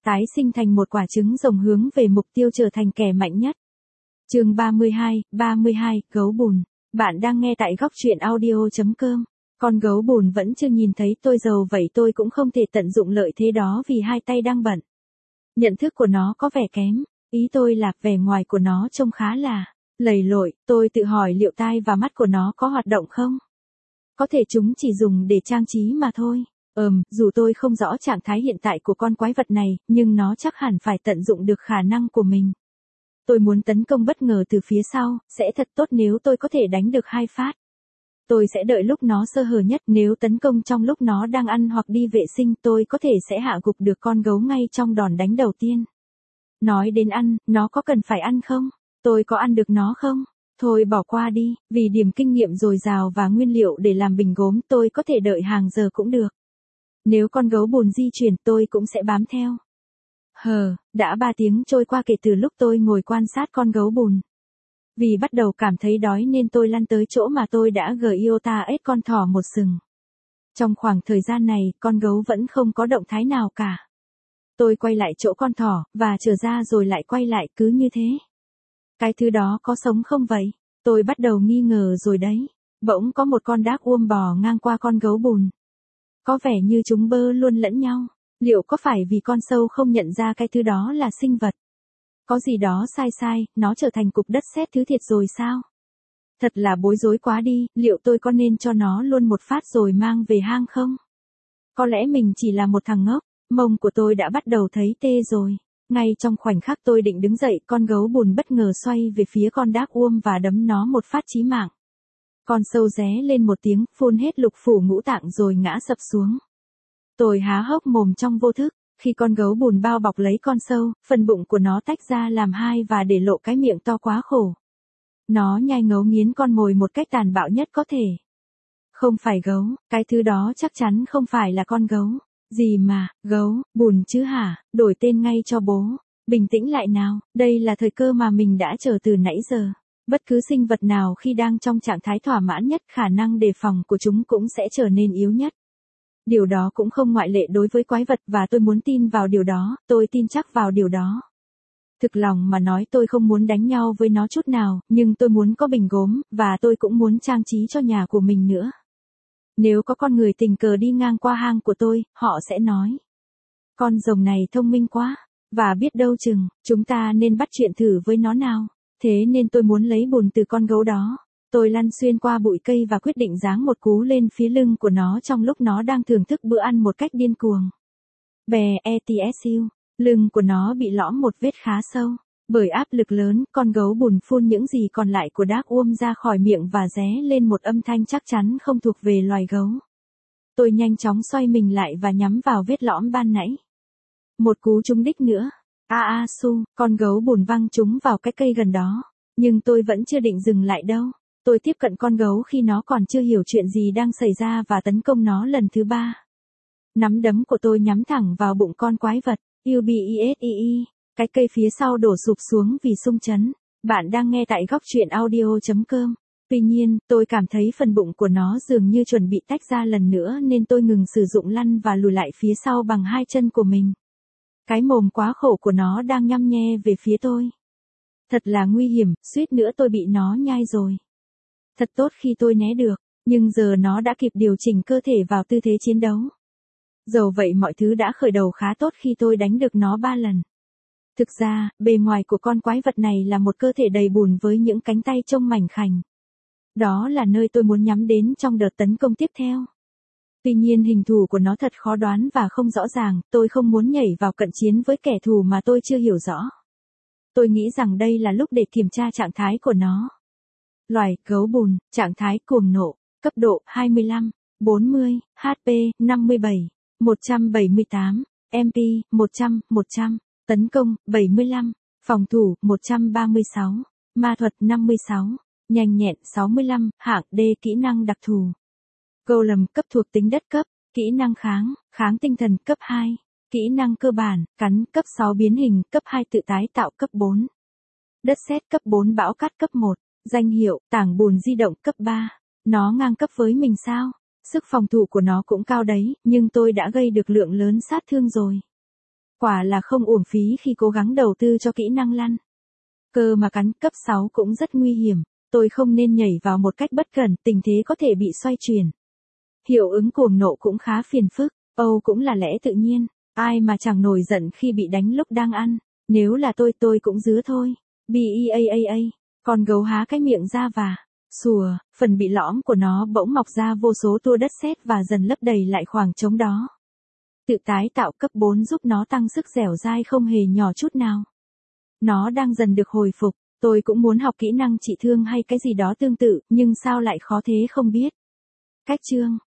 tái sinh thành một quả trứng rồng hướng về mục tiêu trở thành kẻ mạnh nhất. Chương 32, gấu bùn. Bạn đang nghe tại góc truyện audio.com. Con gấu bùn vẫn chưa nhìn thấy tôi giàu vậy tôi cũng không thể tận dụng lợi thế đó vì hai tay đang bận. Nhận thức của nó có vẻ kém, ý tôi là vẻ ngoài của nó trông khá là lầy lội, tôi tự hỏi liệu tai và mắt của nó có hoạt động không? Có thể chúng chỉ dùng để trang trí mà thôi. Dù tôi không rõ trạng thái hiện tại của con quái vật này, nhưng nó chắc hẳn phải tận dụng được khả năng của mình. Tôi muốn tấn công bất ngờ từ phía sau, sẽ thật tốt nếu tôi có thể đánh được 2 phát. Tôi sẽ đợi lúc nó sơ hở nhất, nếu tấn công trong lúc nó đang ăn hoặc đi vệ sinh tôi có thể sẽ hạ gục được con gấu ngay trong đòn đánh đầu tiên. Nói đến ăn, nó có cần phải ăn không? Tôi có ăn được nó không? Thôi bỏ qua đi, vì điểm kinh nghiệm dồi dào và nguyên liệu để làm bình gốm tôi có thể đợi hàng giờ cũng được. Nếu con gấu bùn di chuyển tôi cũng sẽ bám theo. Đã 3 tiếng trôi qua kể từ lúc tôi ngồi quan sát con gấu bùn. Vì bắt đầu cảm thấy đói nên tôi lăn tới chỗ mà tôi đã iota ếch con thỏ một sừng. Trong khoảng thời gian này, con gấu vẫn không có động thái nào cả. Tôi quay lại chỗ con thỏ, và trở ra rồi lại quay lại cứ như thế. Cái thứ đó có sống không vậy? Tôi bắt đầu nghi ngờ rồi đấy. Bỗng có một con đác bò ngang qua con gấu bùn. Có vẻ như chúng bơ luôn lẫn nhau. Liệu có phải vì con sâu không nhận ra cái thứ đó là sinh vật? Có gì đó sai, nó trở thành cục đất sét thứ thiệt rồi sao? Thật là bối rối quá đi, liệu tôi có nên cho nó luôn một phát rồi mang về hang không? Có lẽ mình chỉ là một thằng ngốc, mông của tôi đã bắt đầu thấy tê rồi. Ngay trong khoảnh khắc tôi định đứng dậy, con gấu bùn bất ngờ xoay về phía con đác và đấm nó một phát chí mạng. Con sâu ré lên một tiếng, phun hết lục phủ ngũ tạng rồi ngã sập xuống. Tôi há hốc mồm trong vô thức, khi con gấu bùn bao bọc lấy con sâu, phần bụng của nó tách ra làm hai và để lộ cái miệng to quá khổ. Nó nhai ngấu nghiến con mồi một cách tàn bạo nhất có thể. Không phải gấu, cái thứ đó chắc chắn không phải là con gấu. Gì mà, gấu, bùn chứ hả, đổi tên ngay cho bố. Bình tĩnh lại nào, đây là thời cơ mà mình đã chờ từ nãy giờ. Bất cứ sinh vật nào khi đang trong trạng thái thỏa mãn nhất khả năng đề phòng của chúng cũng sẽ trở nên yếu nhất. Điều đó cũng không ngoại lệ đối với quái vật và tôi muốn tin vào điều đó, tôi tin chắc vào điều đó. Thực lòng mà nói tôi không muốn đánh nhau với nó chút nào, nhưng tôi muốn có bình gốm, và tôi cũng muốn trang trí cho nhà của mình nữa. Nếu có con người tình cờ đi ngang qua hang của tôi, họ sẽ nói. Con rồng này thông minh quá, và biết đâu chừng, chúng ta nên bắt chuyện thử với nó nào. Thế nên tôi muốn lấy bùn từ con gấu đó. Tôi lăn xuyên qua bụi cây và quyết định giáng một cú lên phía lưng của nó trong lúc nó đang thưởng thức bữa ăn một cách điên cuồng. Lưng của nó bị lõm một vết khá sâu. Bởi áp lực lớn, con gấu bùn phun những gì còn lại của đác ra khỏi miệng và ré lên một âm thanh chắc chắn không thuộc về loài gấu. Tôi nhanh chóng xoay mình lại và nhắm vào vết lõm ban nãy. Một cú trúng đích nữa. Con gấu bùn văng trúng vào cái cây gần đó. Nhưng tôi vẫn chưa định dừng lại đâu. Tôi tiếp cận con gấu khi nó còn chưa hiểu chuyện gì đang xảy ra và tấn công nó lần thứ 3. Nắm đấm của tôi nhắm thẳng vào bụng con quái vật. Cái cây phía sau đổ sụp xuống vì xung chấn. Bạn đang nghe tại góc truyện audio.com. Tuy nhiên, tôi cảm thấy phần bụng của nó dường như chuẩn bị tách ra lần nữa nên tôi ngừng sử dụng lăn và lùi lại phía sau bằng 2 chân của mình. Cái mồm quá khổ của nó đang nhăm nhe về phía tôi. Thật là nguy hiểm, suýt nữa tôi bị nó nhai rồi. Thật tốt khi tôi né được, nhưng giờ nó đã kịp điều chỉnh cơ thể vào tư thế chiến đấu. Dầu vậy mọi thứ đã khởi đầu khá tốt khi tôi đánh được nó 3 lần. Thực ra, bề ngoài của con quái vật này là một cơ thể đầy bùn với những cánh tay trông mảnh khảnh. Đó là nơi tôi muốn nhắm đến trong đợt tấn công tiếp theo. Tuy nhiên hình thù của nó thật khó đoán và không rõ ràng, tôi không muốn nhảy vào cận chiến với kẻ thù mà tôi chưa hiểu rõ. Tôi nghĩ rằng đây là lúc để kiểm tra trạng thái của nó. Loài gấu bùn, trạng thái cuồng nộ, cấp độ 25, 40, HP 57, 178, MP 100, tấn công 75, phòng thủ 136, ma thuật 56, nhanh nhẹn 65, hạng D kỹ năng đặc thù. Golem cấp thuộc tính đất cấp, kỹ năng kháng tinh thần cấp 2, kỹ năng cơ bản, cắn cấp 6 biến hình, cấp 2 tự tái tạo cấp 4. Đất sét cấp 4 bão cát cấp 1, danh hiệu, tảng bùn di động cấp 3. Nó ngang cấp với mình sao? Sức phòng thủ của nó cũng cao đấy, nhưng tôi đã gây được lượng lớn sát thương rồi. Quả là không uổng phí khi cố gắng đầu tư cho kỹ năng lăn. Cơ mà cắn cấp 6 cũng rất nguy hiểm, tôi không nên nhảy vào một cách bất cẩn, tình thế có thể bị xoay chuyển. Hiệu ứng cuồng nộ cũng khá phiền phức, Âu cũng là lẽ tự nhiên, ai mà chẳng nổi giận khi bị đánh lúc đang ăn, nếu là tôi cũng dứa thôi. Beaaa, con gấu há cái miệng ra và sùa, phần bị lõm của nó bỗng mọc ra vô số tua đất sét và dần lấp đầy lại khoảng trống đó. Tự tái tạo cấp 4 giúp nó tăng sức dẻo dai không hề nhỏ chút nào. Nó đang dần được hồi phục, tôi cũng muốn học kỹ năng trị thương hay cái gì đó tương tự, nhưng sao lại khó thế không biết. Cách chương